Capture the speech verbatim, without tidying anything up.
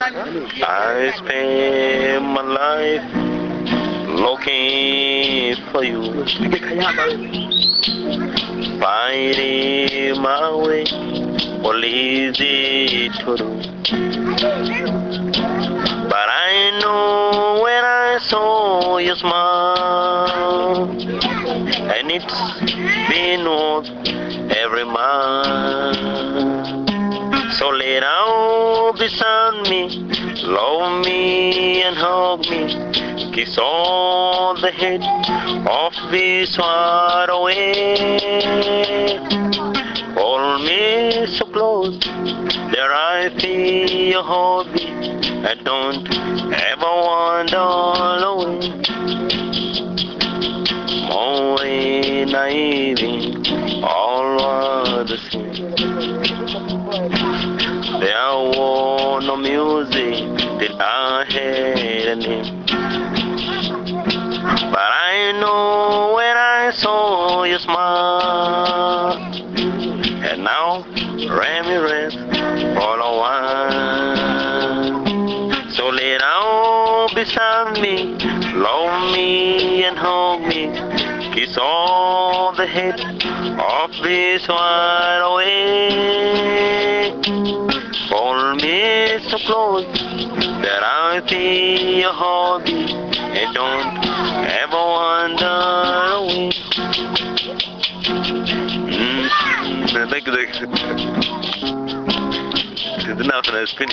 I spend my life looking for you, finding my way, what is it to do? But I know when I saw you smile, and it's been worth every mile. So lay down beside me, love me and hug me, kiss all the hate of this far away. Hold me so close that I feel your heartbeat. I don't ever wander away. Morning and evening, all are the same. There was no music till I had a name. But I know when I saw you smile, and now Ramirez for a while. So lay down beside me, love me and hug me, kiss all the hate of this wide away. Hold me so close that I feel your heartbeat and don't ever wander away. Mm, I think that's good enough, and it's